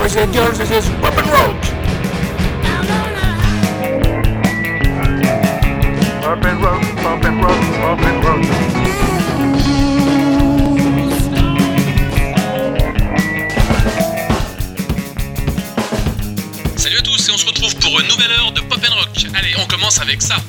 boys and girls, this is Pop and Roach. Pop and Roach, Pop and Roach, Pop and Roach. Salut à tous et on se retrouve pour une nouvelle heure de Pop and Rock. Allez, on commence avec ça.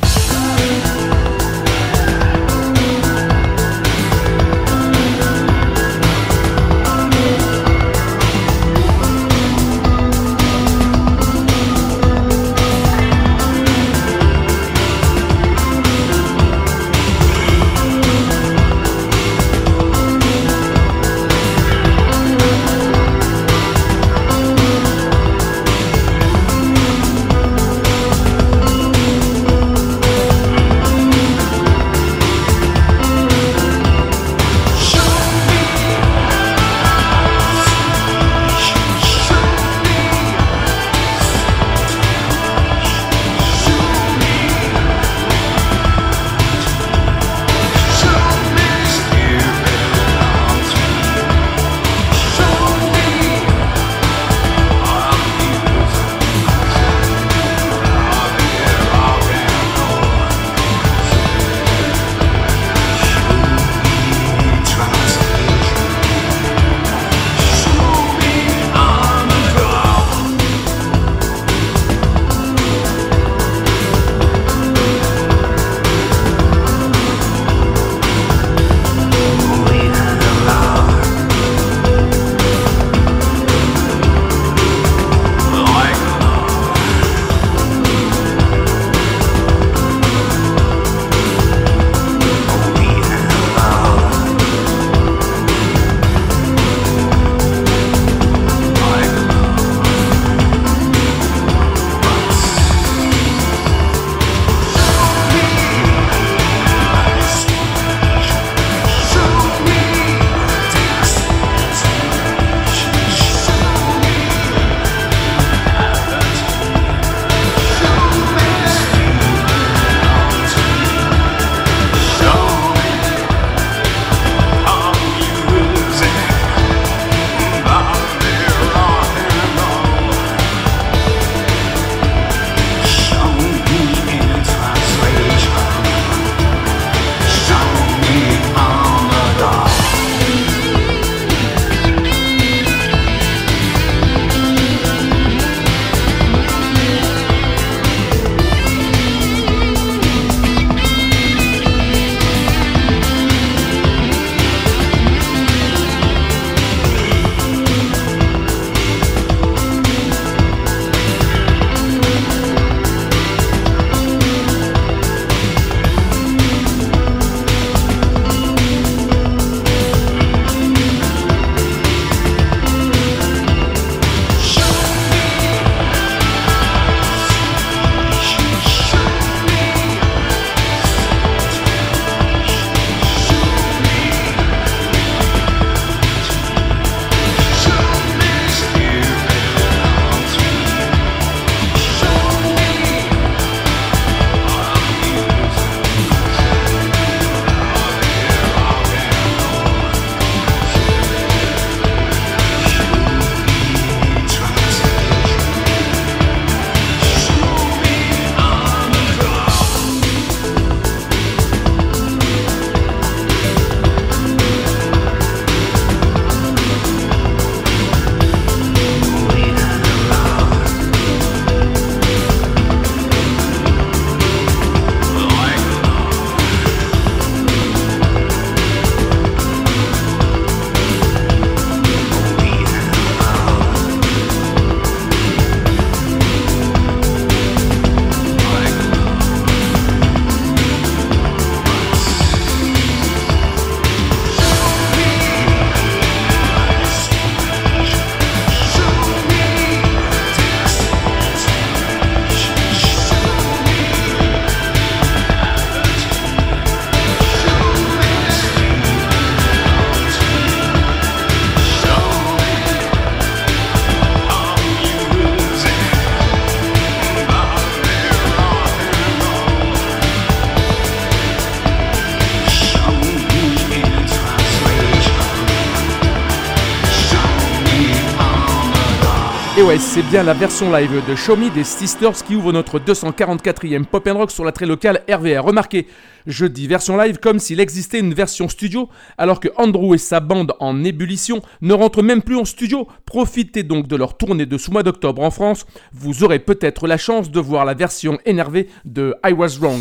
Et ouais, c'est bien la version live de Show Me des Sisters qui ouvre notre 244e Pop & Rock sur la très locale RVR. Remarquez, je dis version live comme s'il existait une version studio, alors que Andrew et sa bande en ébullition ne rentrent même plus en studio. Profitez donc de leur tournée de ce mois d'octobre en France. Vous aurez peut-être la chance de voir la version énervée de I Was Wrong.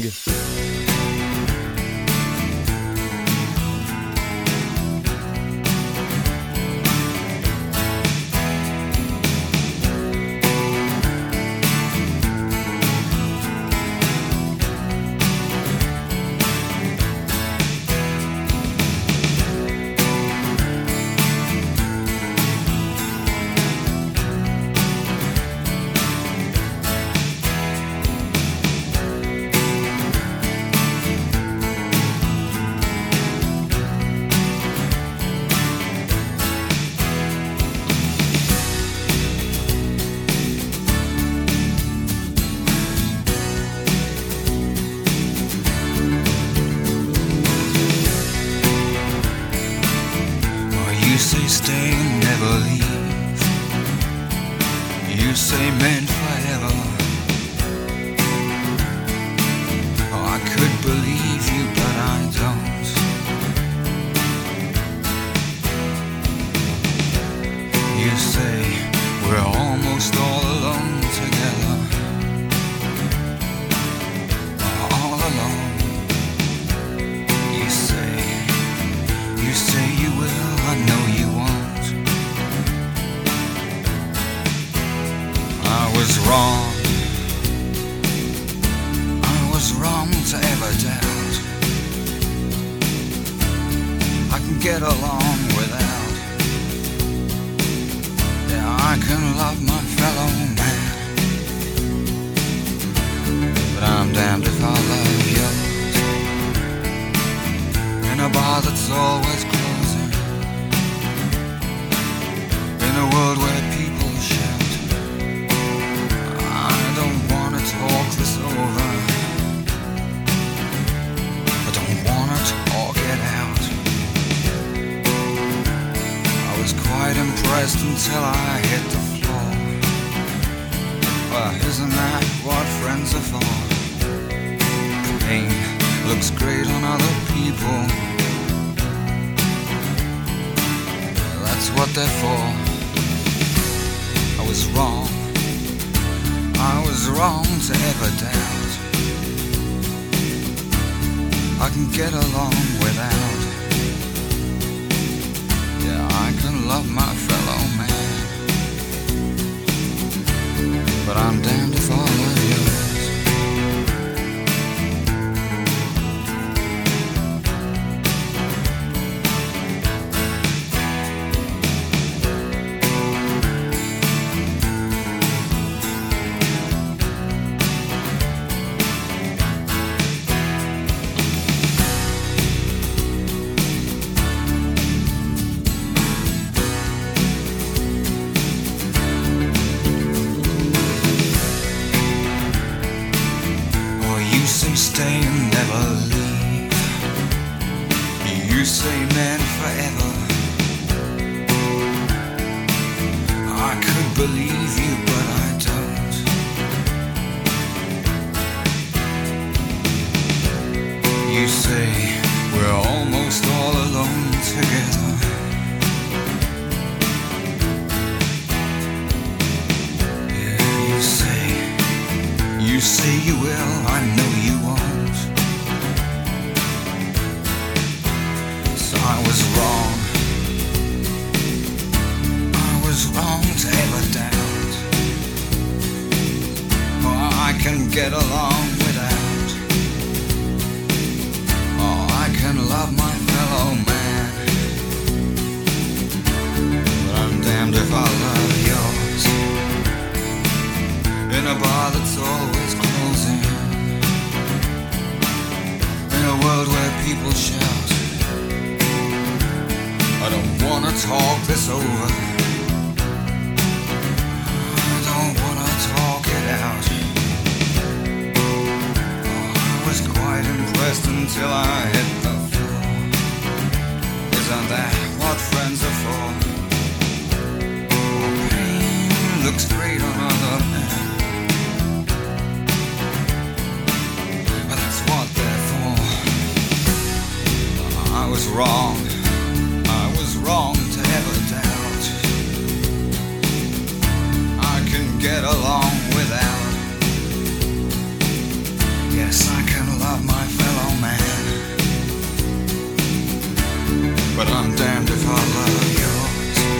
You say stay and never leave. You say meant forever. Oh, I could believe you, but I don't. You say we're almost all alone together. All alone. You say you will, I know you won't. I was wrong. I was wrong to ever doubt. I can get along without. Yeah, I can love my fellow man. But I'm damned if I love yours. In a bar that's always closing. In a world where people shout. I don't wanna talk this over. I don't wanna talk it out. I was quite impressed until I hit the floor. Well, isn't that what friends are for? Pain looks great on other people. That's what they're for. I was wrong. I was wrong to ever doubt. I can get along without. Yeah, I can love my fellow man. But I'm damned if I love yours. Stay and never leave. You say man forever. I could believe you, but I don't. You say we're almost all alone together. Yeah, you say you will, I know you won't. I was wrong. I was wrong to ever doubt. Oh, I can get along without. Oh, I can love my fellow man. But I'm damned if I love yours. In a bar that's always closing. In a world where people shout. I don't wanna talk this over. I don't wanna talk it out. Oh, I was quite impressed until I hit the floor. Isn't that what friends are for? Oh, pain looks damned if I love yours.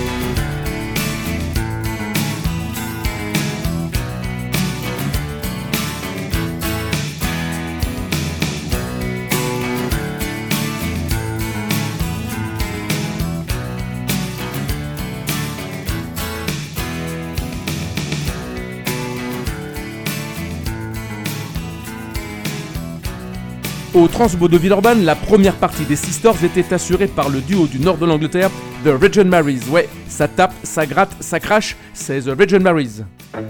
Au Transbo de Villeurbanne, la première partie des Sisters était assurée par le duo du nord de l'Angleterre, The Virgin Marys. Ouais, ça tape, ça gratte, ça crache, c'est The Virgin Marys.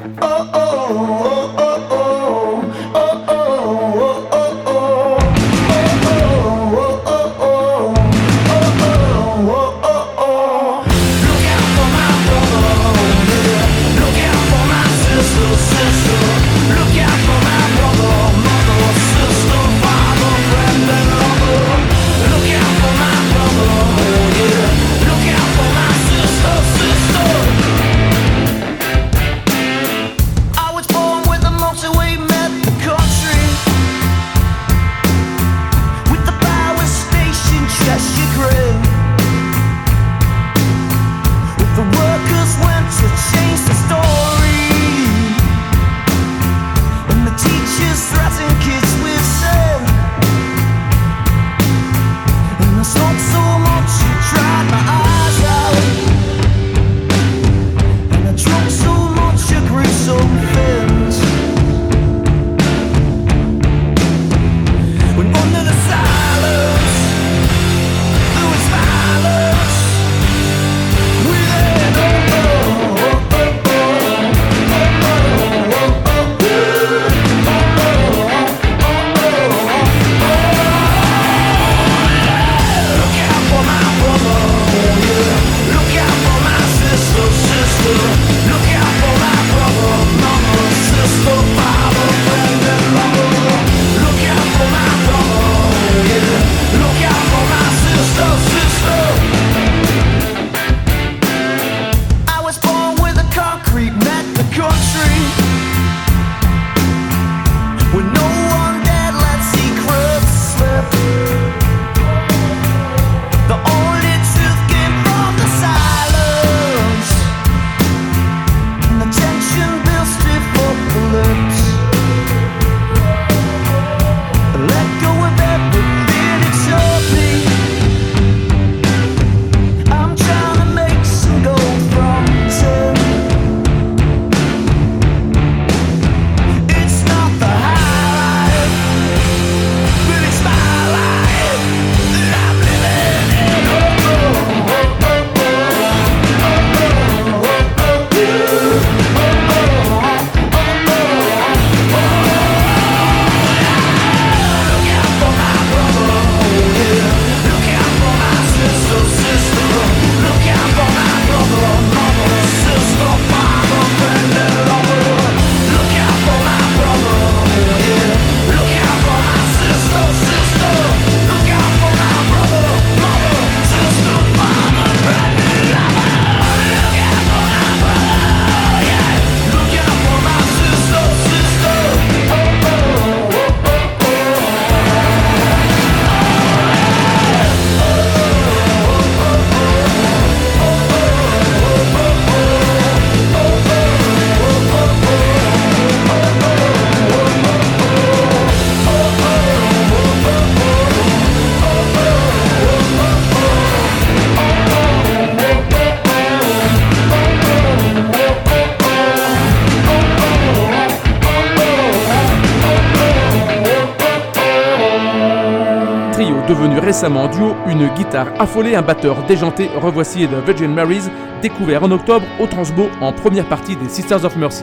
Devenu récemment en duo, une guitare affolée, un batteur déjanté, revoici The Virgin Marys, découvert en octobre au Transbo en première partie des Sisters of Mercy.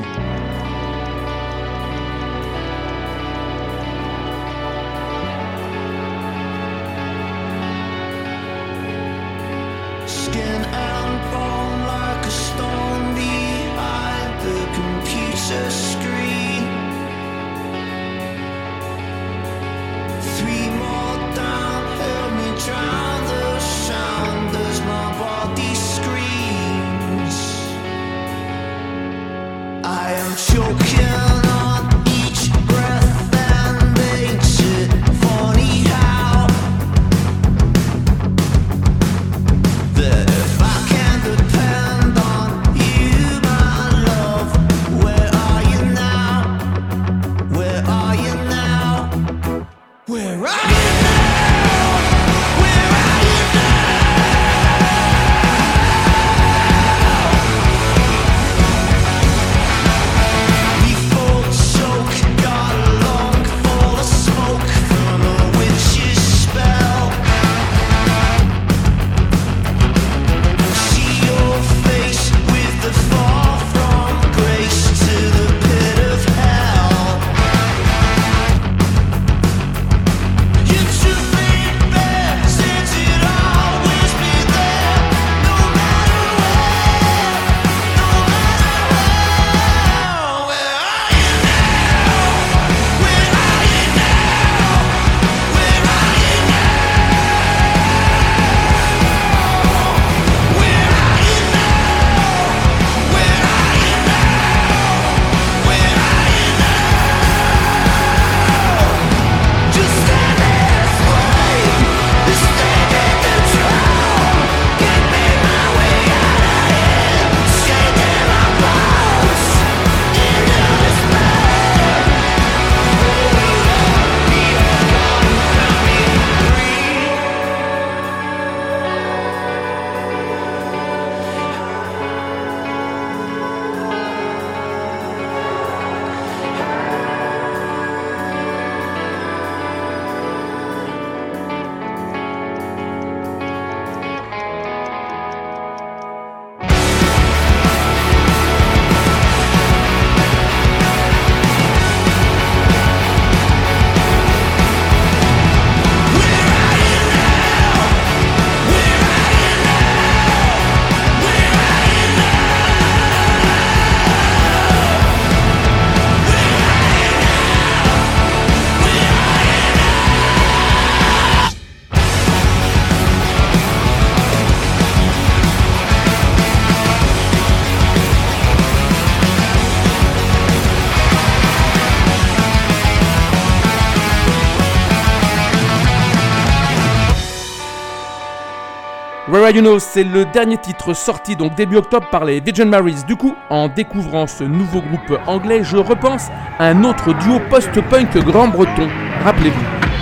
Sarah You Know, c'est le dernier titre sorti donc début octobre par les Virgin Marys. Du coup, en découvrant ce nouveau groupe anglais, je repense à un autre duo post-punk grand-breton. Rappelez-vous.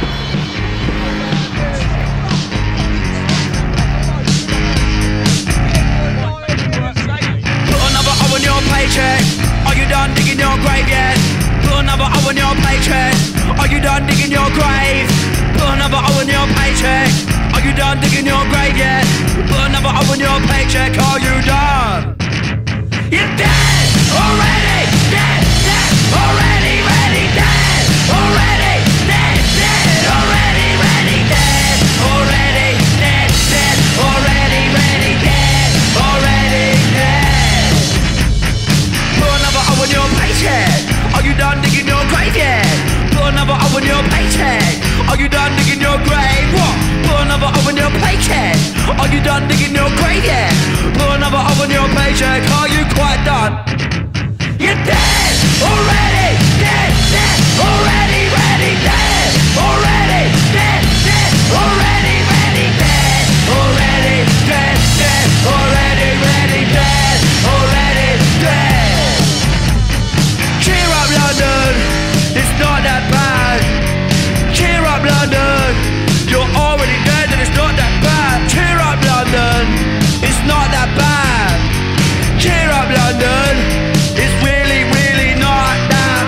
Are you done digging your grave yet? Put another O on your paycheck. Are you done digging your grave? Put another O on your paycheck. Are you done digging your grave yet? Put another O on your paycheck. Are you done? You're dead already. Dead, dead already. Ready, dead already. Dead, dead already. Ready, dead already. Dead, dead already. Ready, dead already. Dead. Put another O on your paycheck. Are you done digging your grave yet? Put another O on your paycheck. Are you done digging your grave? What? Put another O on your paycheck. Are you done digging your grave yet? Put another O on your paycheck. Are you quite done? You're dead already. Dead, dead already. Ready, dead already. Dead, dead already. Ready, dead already. Dead, dead already. Ready, dead already. Dead. Cheer up, London. It's not that bad. Cheer up, London. You're already dead and it's not that bad. Cheer up, London. It's not that bad. Cheer up, London. It's really, really not that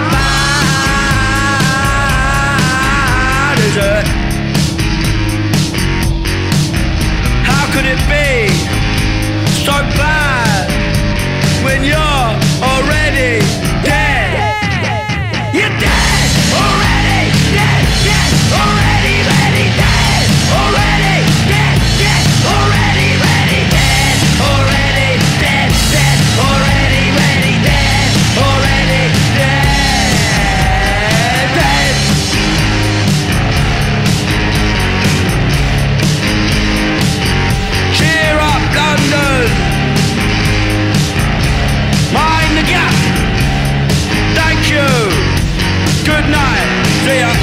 bad, is it? How could it be so bad when you're already dead? You're dead already. Dead, dead already. Ready, dead already. Dead, dead already. Ready, dead already. Dead, dead already. Ready, dead already. Dead, dead. Cheer up, London. Mind the gap. Thank you. Good night. See ya.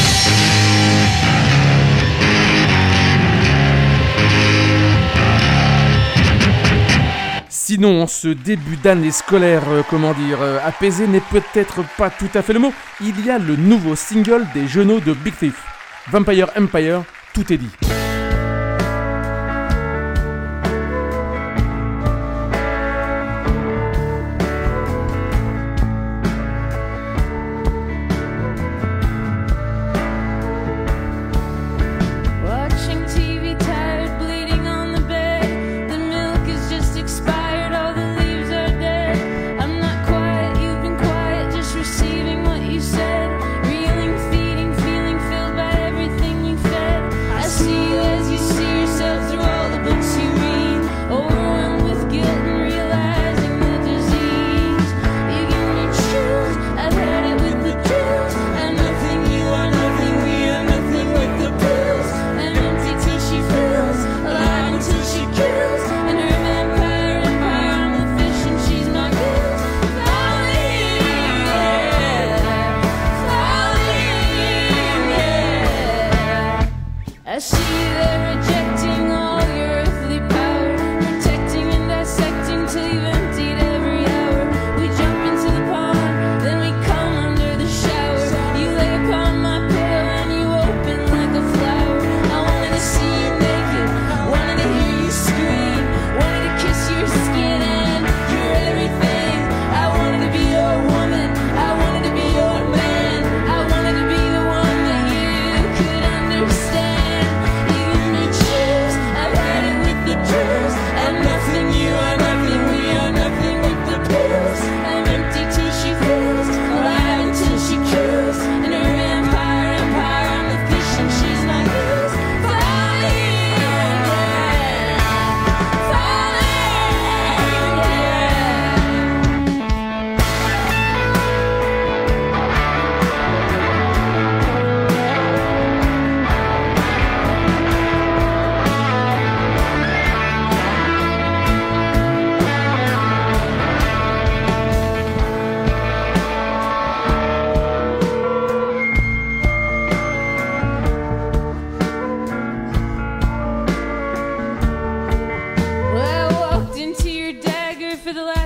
Sinon, ce début d'année scolaire, apaisé n'est peut-être pas tout à fait le mot. Il y a le nouveau single des genoux de Big Thief. Vampire Empire, tout est dit. Watching TV, tired, bleeding on the bed. The milk is just expired, all the leaves are dead. I'm not quiet, you've been quiet, just receiving what you said. Reeling, feeding, feeling filled by everything you fed. I see you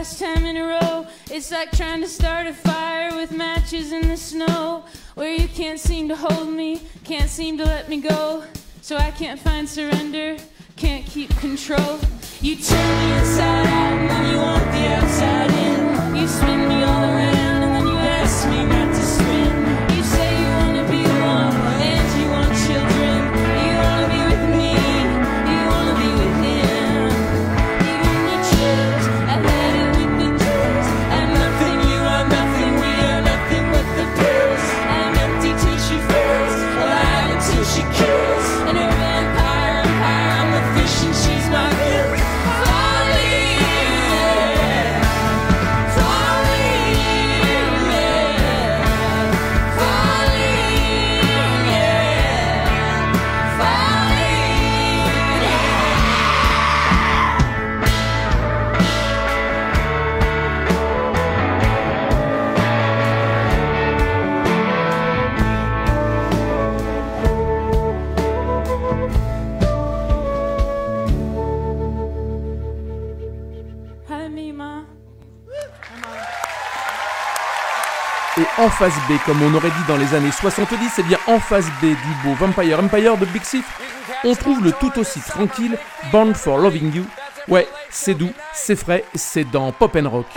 last time in a row. It's like trying to start a fire with matches in the snow, where you can't seem to hold me, can't seem to let me go. So I can't find surrender, can't keep control. You turn me inside out and then you want the outside in. You spin me all around and then you ask me not to spin. You say you wanna be alone and you want children. You wanna be with me, you wanna be with him. You give me chills, I've had it with the chills. I'm nothing, you are nothing, we are nothing but the pills. I'm empty till she fills, alive until she kills. And her vampire empire, I'm the fish and she's my gift. Et en face B, comme on aurait dit dans les années 70, c'est bien en face B du beau Vampire Empire de Big Thief, on trouve le tout aussi tranquille Born for Loving You. Ouais, c'est doux, c'est frais, c'est dans Pop & Rock.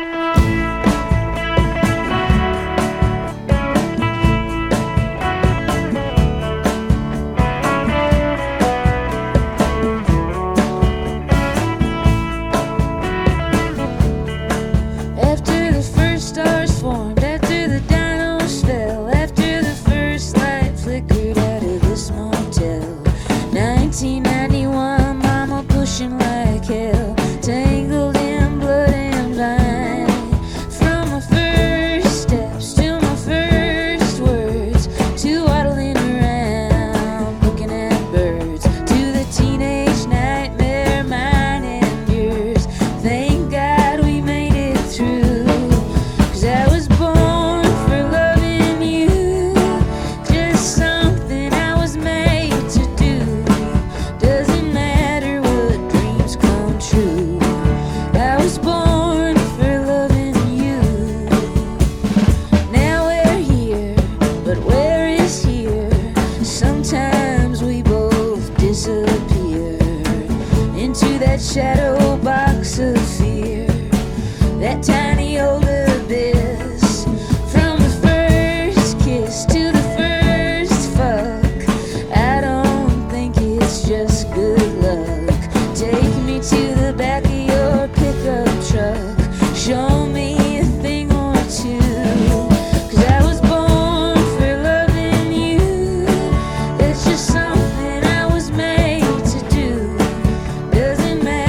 Shadow box of fear, that tiny old abyss. From the first kiss to the first fuck, I don't think it's just good luck. Take me to the back of your pickup truck, show me a thing or two. 'Cause I was born for loving you. That's just something I was made to do. Doesn't matter.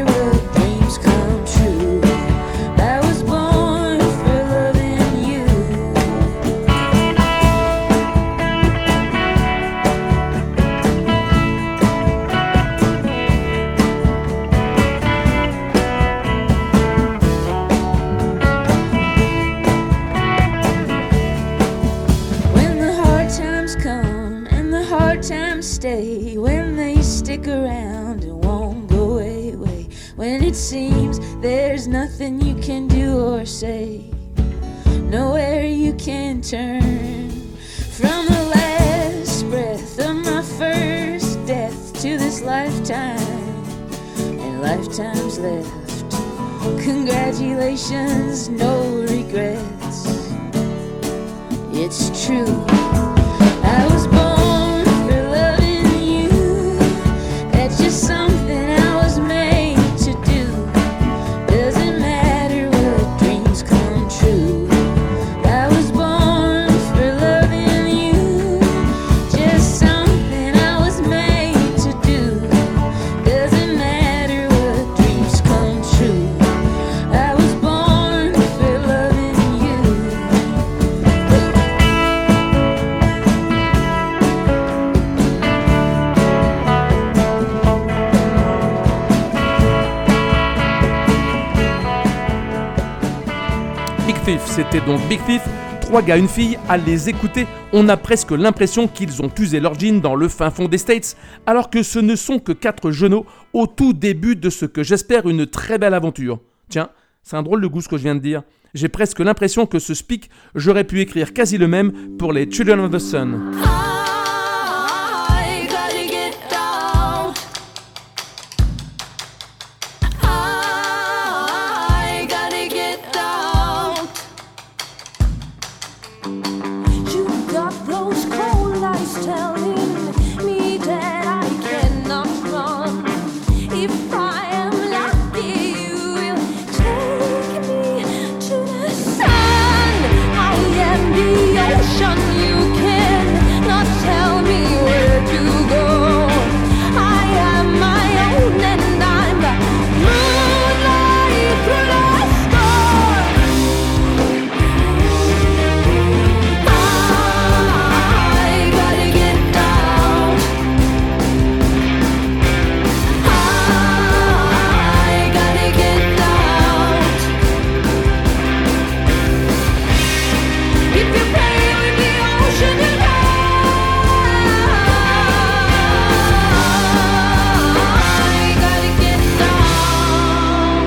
Stay when they stick around and won't go away. When it seems there's nothing you can do or say, nowhere you can turn. From the last breath of my first death to this lifetime and lifetimes left. Congratulations, no regrets. It's true. I was born. Something I was made to do. Doesn't matter what dreams come true. I was born for loving you. Just something I was made to do. Doesn't matter what dreams come true. I was born for loving you. C'était donc Big Thief, 3 gars, une fille. À les écouter, on a presque l'impression qu'ils ont usé leur jean dans le fin fond des States, alors que ce ne sont que 4 genoux au tout début de ce que j'espère une très belle aventure. Tiens, C'est un drôle de goût ce que je viens de dire. J'ai presque l'impression que ce speak, j'aurais pu écrire quasi le même pour les Children of the Sun. I gotta get down. I gotta get down. You got those cold eyes telling me that I cannot run. If I am lucky, you will take me to the sun. I am the ocean, you cannot tell me where to go. I am my own and I'm the moonlight through the storm. I gotta get down. I gotta get down. If you play with the ocean and I gotta get down.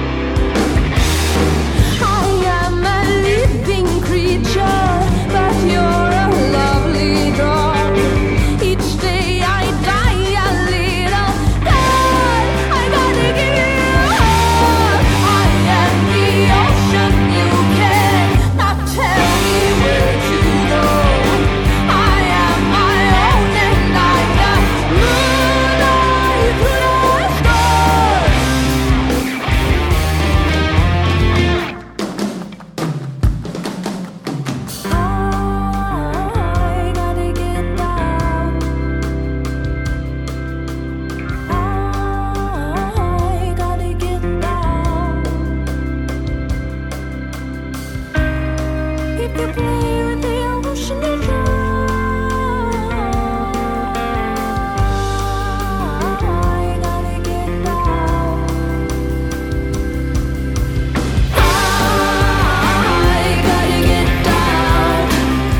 I am a living creature, but you're a lovely dog. Each day I die a little. God, I gotta get up. I am the ocean, you cannot tell me where to go. I am my own and I'm the moonlight through the storm. I gotta get down. I gotta get down. If you play with the ocean, you drown. I gotta get down. I gotta get down.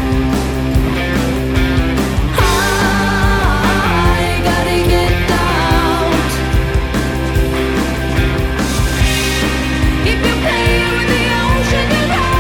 I gotta get down. If you play with the ocean, you drown.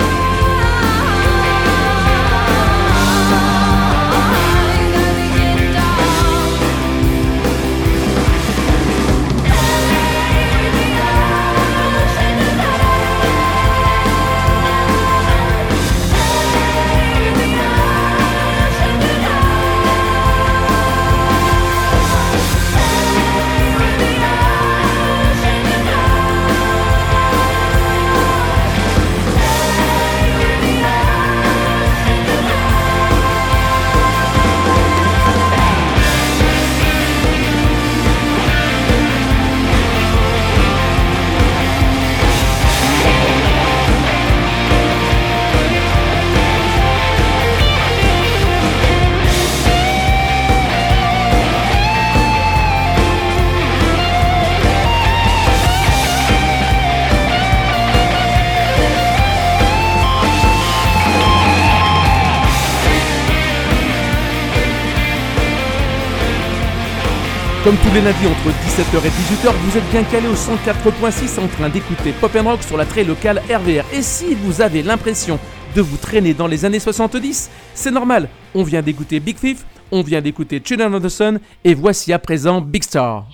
Comme tous les lundis entre 17h et 18h, vous êtes bien calé au 104.6 en train d'écouter Pop & Rock sur la très locale RVR. Et si vous avez l'impression de vous traîner dans les années 70, c'est normal. On vient d'écouter Big Thief, on vient d'écouter Children of the Sun et voici à présent Big Star.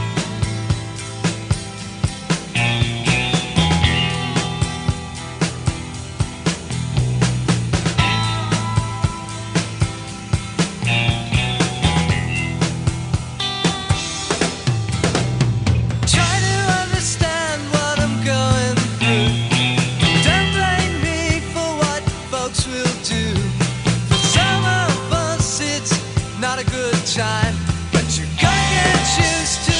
Try to understand what I'm going through. Don't blame me for what folks will do. For some of us it's not a good time, but you gotta get used to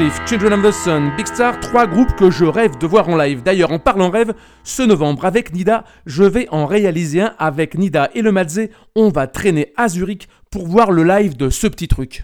Smith, Children of the Sun, Big Star, 3 groupes que je rêve de voir en live. D'ailleurs, en parlant rêve, ce novembre avec Nida, je vais en réaliser un avec Nida et le Madze. On va traîner à Zurich pour voir le live de ce petit truc.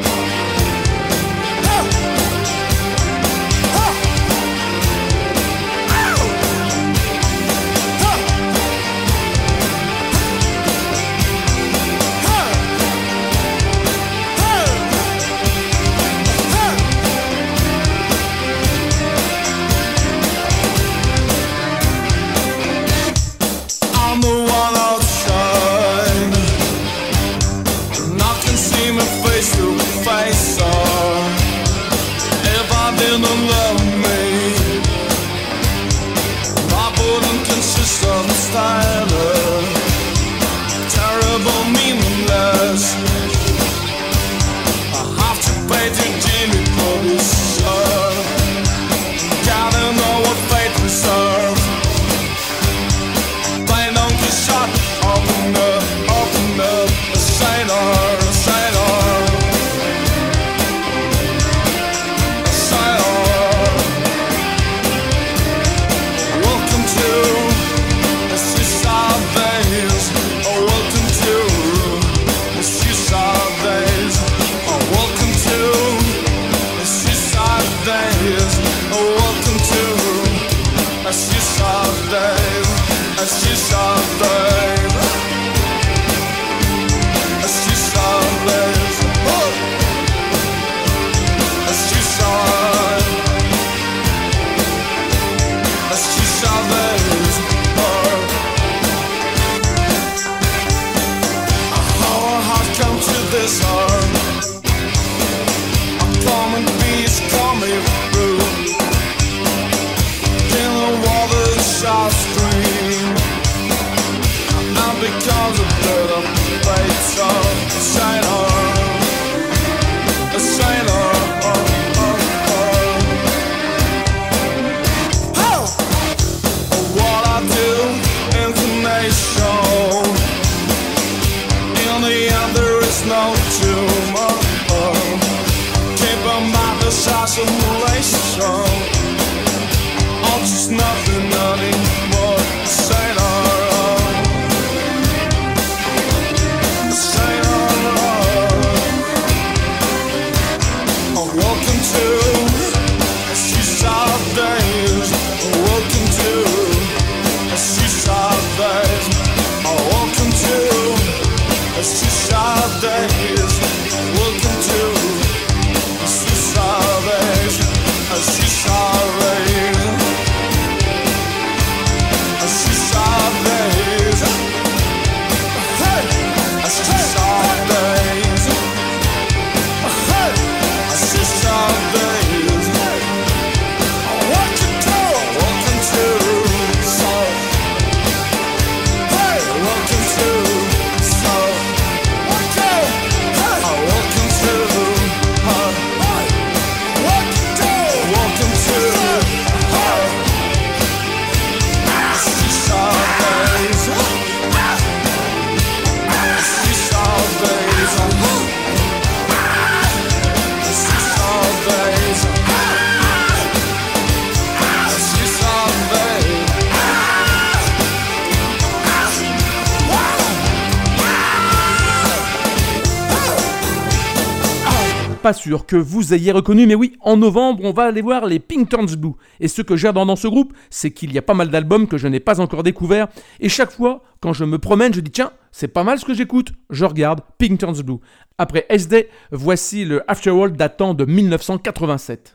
Pas sûr que vous ayez reconnu, mais oui, en novembre, on va aller voir les Pink Turns Blue. Et ce que j'adore dans ce groupe, c'est qu'il y a pas mal d'albums que je n'ai pas encore découverts. Et chaque fois, quand je me promène, je dis tiens, c'est pas mal ce que j'écoute. Je regarde Pink Turns Blue. Après SD, voici le Afterworld datant de 1987.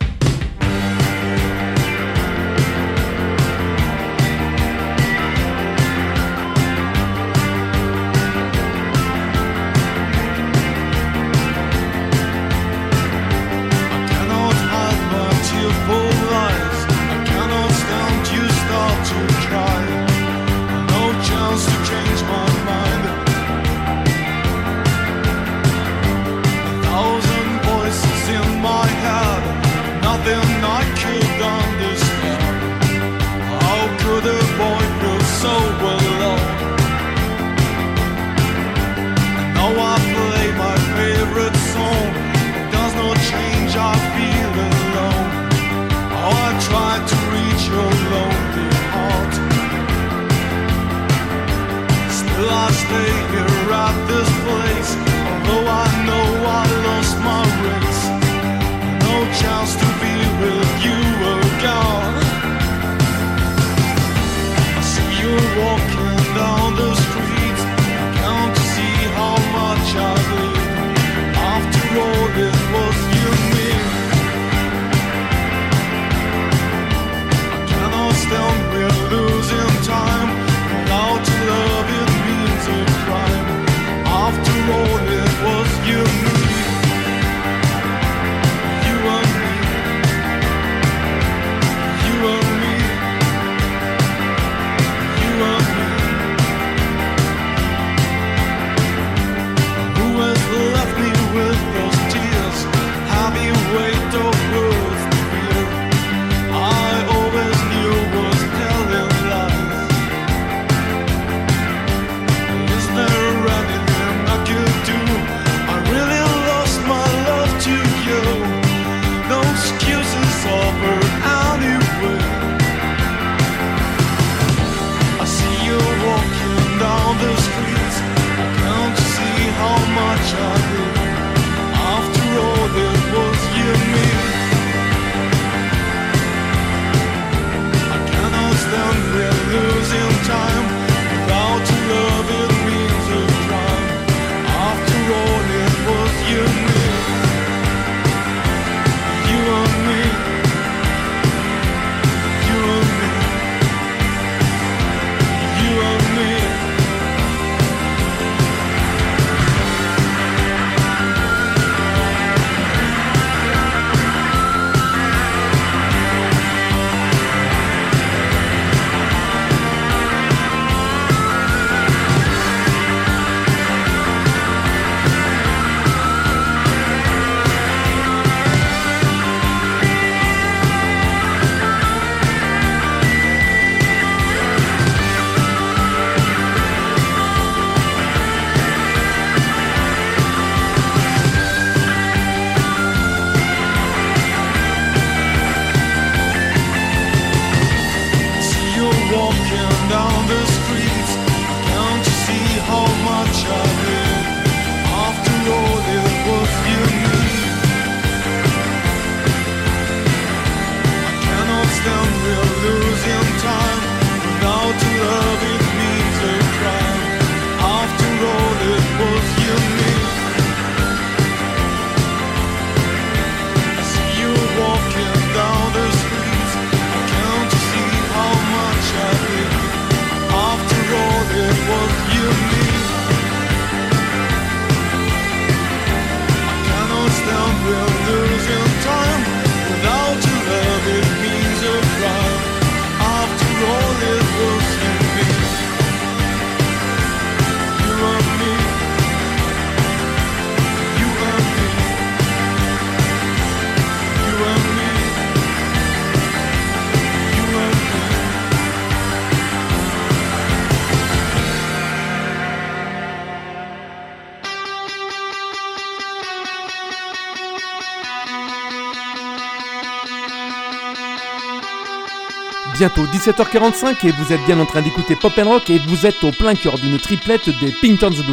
Nothing I stay here at this place? Although I know I lost my race, no chance to be with you again. I see you walking down the streets, I can't see how much I live. After all, it was you and me. I cannot stand with losing time. Without your love, it means a crime. After all, it was you and me. You and me. You and me. You and me. Who has left me with those tears? Heavy weight of words to fear. I always knew was telling lies. Is there anything I could do? I really lost my love to you. No excuses offered anyway. I see you walking down the streets, I can't see how much I did. After all, it was you and me. I cannot stand with losing time. Without your love, it means a crime. After all, it was you and me. You and me. You and me. You and me. See you walking down the streets, can't you see how much I did? After all, it was you and me. I cannot stand with losing time. Without your love, it means a crime. After all, it was you and me. I see you walking down the streets, can't you see how much I did? After all, it was you and me. I cannot stand with losing time. Without your love, it means a crime. After all, it was you and me. You and me. You and me. You and me. You and me. Bientôt 17h45 et vous êtes bien en train d'écouter Pop & Rock et vous êtes au plein cœur d'une triplette des Pinkertons Blue.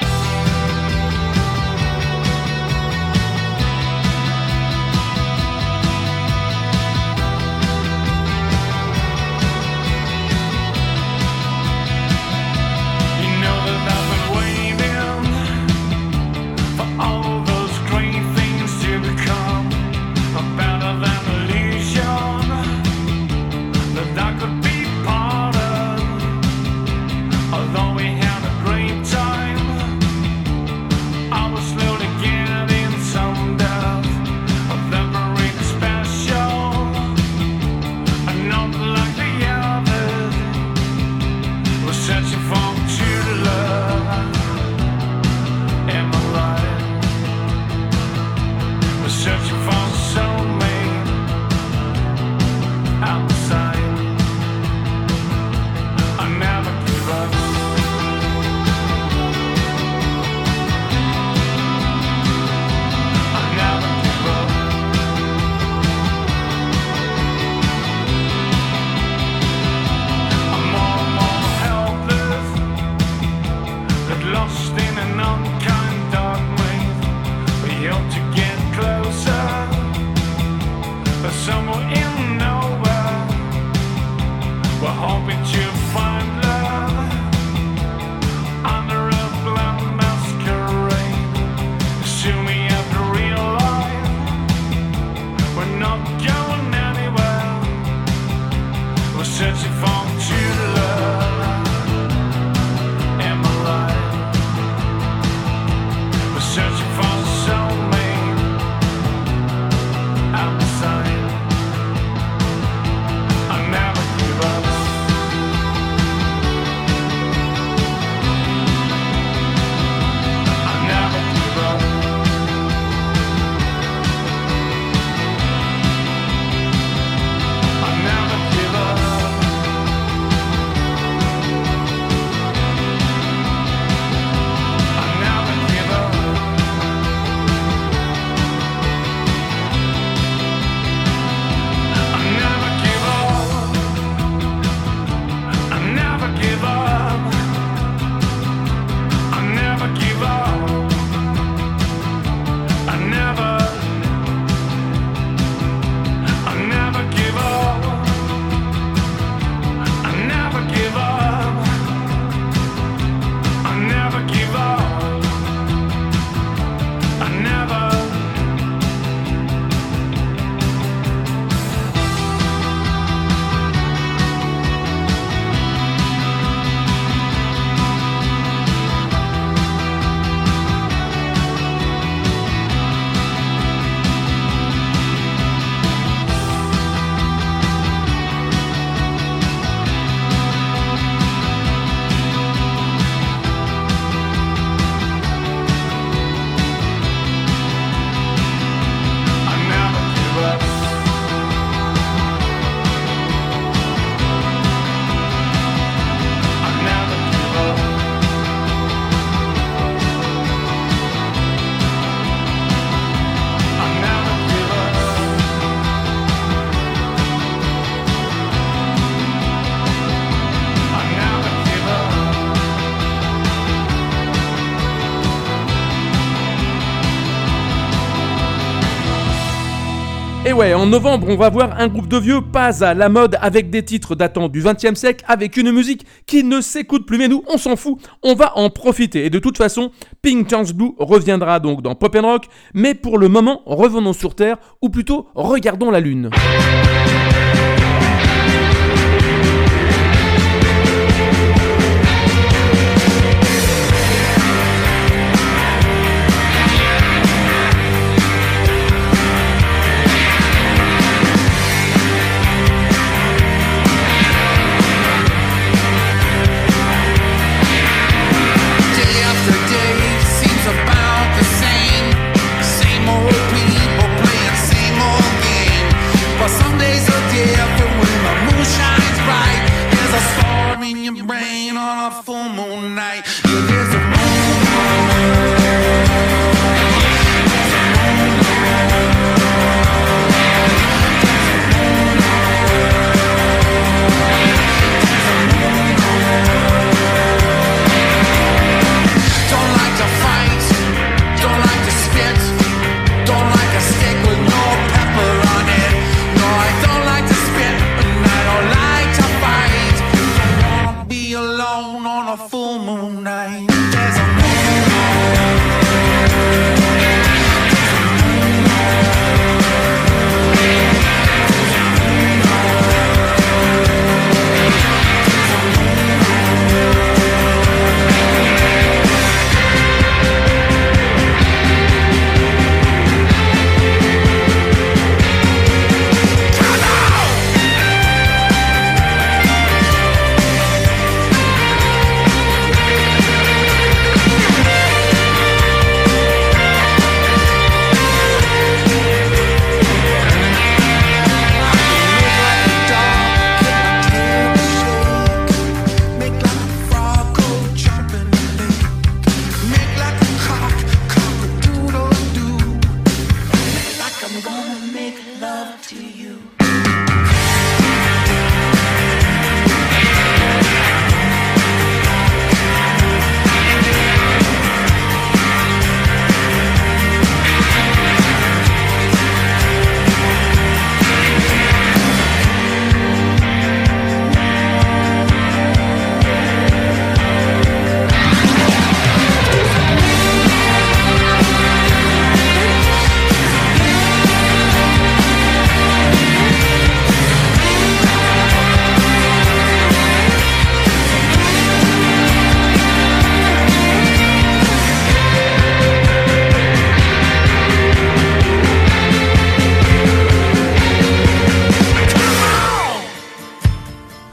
You know that I've been waiting for all those great things to become better than illusion that I could be part of. Although we had a great time. We're hoping to find love under a black masquerade. Soon we have to realize we're not going anywhere. We're searching for true love in my life. We're searching for a soulmate outside. I never give up. I never give up. I never give up. I never give up. I never give up. I never give up. I never give up. I never give up. I never give up. I never give up. I never. Et ouais, en novembre, on va voir un groupe de vieux pas à la mode avec des titres datant du XXe siècle, avec une musique qui ne s'écoute plus. Mais nous, on s'en fout, on va en profiter. Et de toute façon, Pink Turns Blue reviendra donc dans Pop & Rock. Mais pour le moment, revenons sur Terre, ou plutôt, regardons la Lune. Day after day seems about the same. Same old people playing same old game. But some days are different when the moon shines bright. There's a storm in your brain on a full moon night. Yeah, there's a Don't like to fight, don't like to spit, don't like a stick with no pepper on it. No, I don't like to spit, and I don't like to fight. Don't wanna be alone on a full moon night. There's a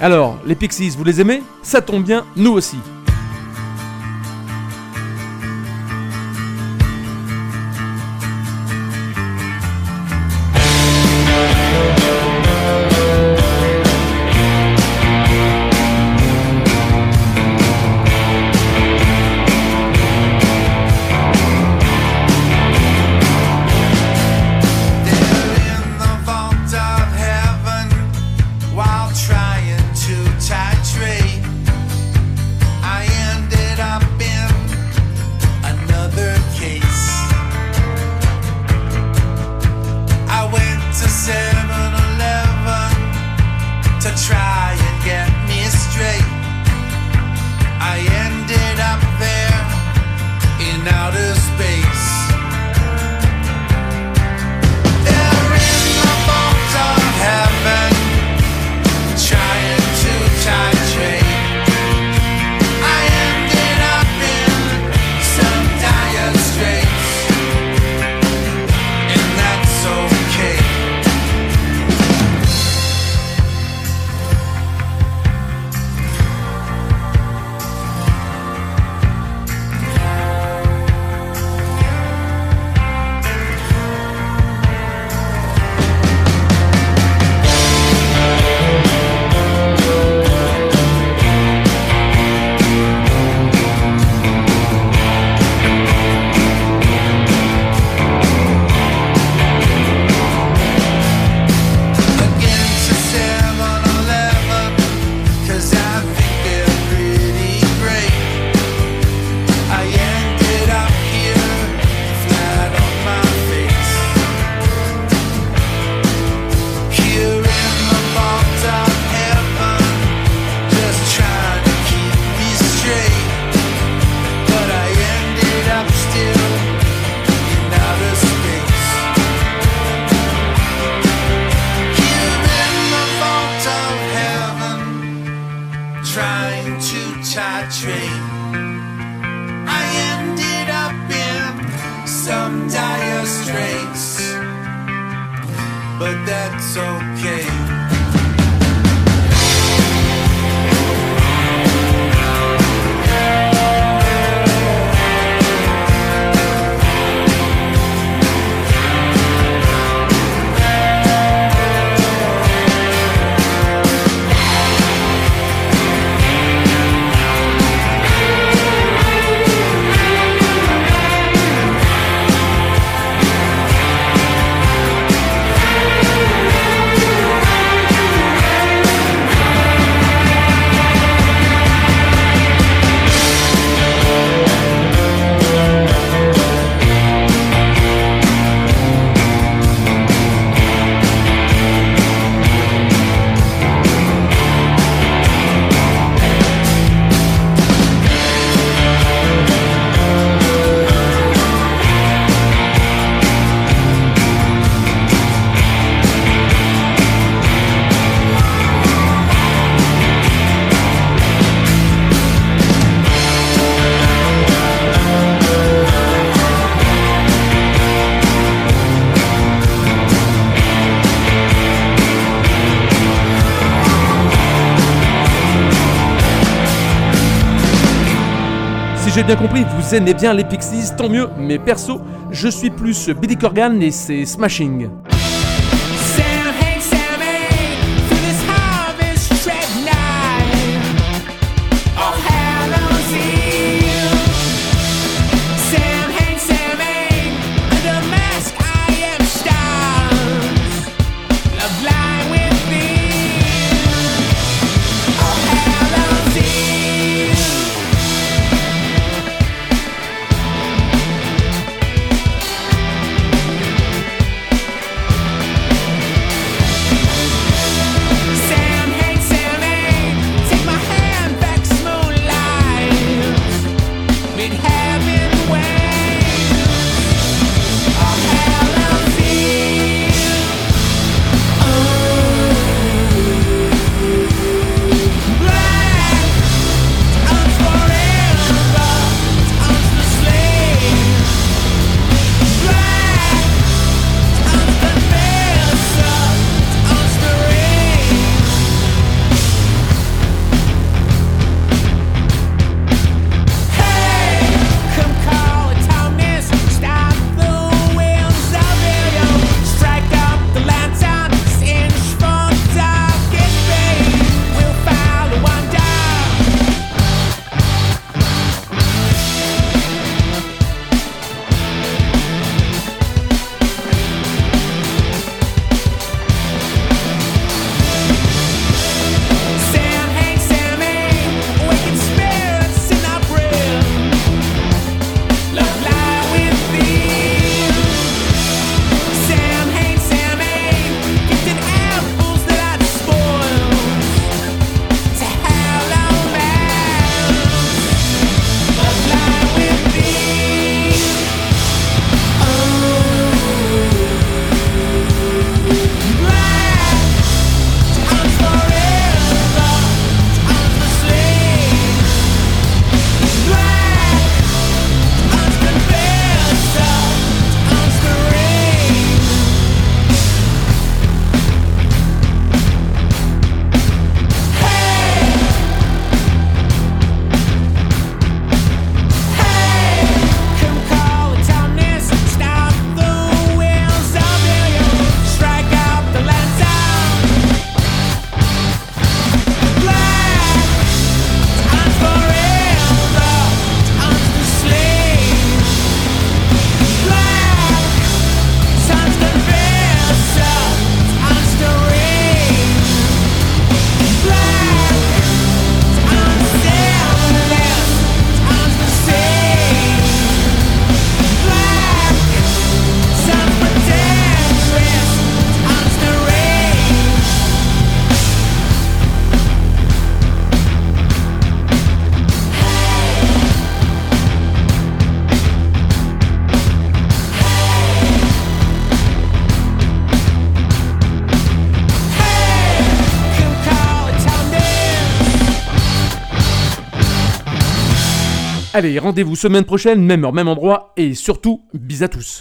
Alors, les Pixies, vous les aimez? Ça tombe bien, nous aussi. J'ai bien compris, vous aimez bien les Pixies, tant mieux, mais perso, je suis plus Billy Corgan et ses Smashing. Allez, rendez-vous semaine prochaine, même heure, même endroit, et surtout, bis à tous.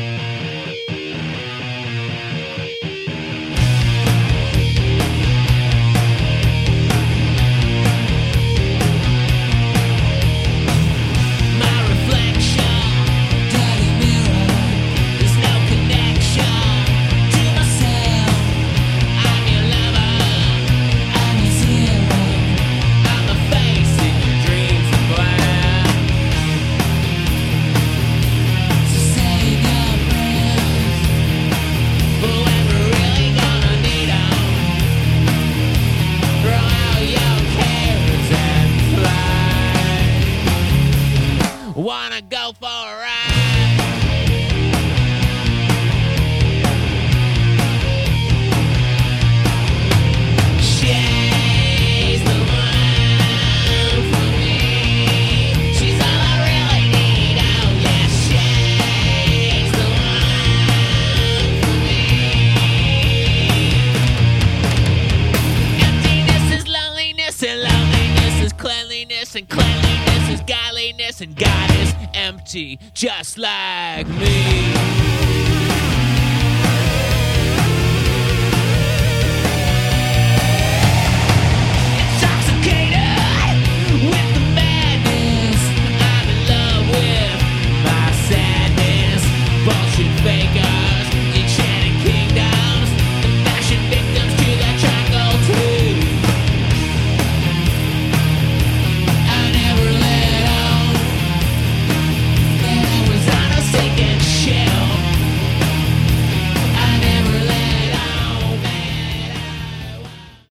Wanna go for a ride? She's the one for me. She's all I really need. Oh yeah, she's the one for me. Emptiness is loneliness, and loneliness is cleanliness, and cleanliness is godliness, and God is empty, just like me.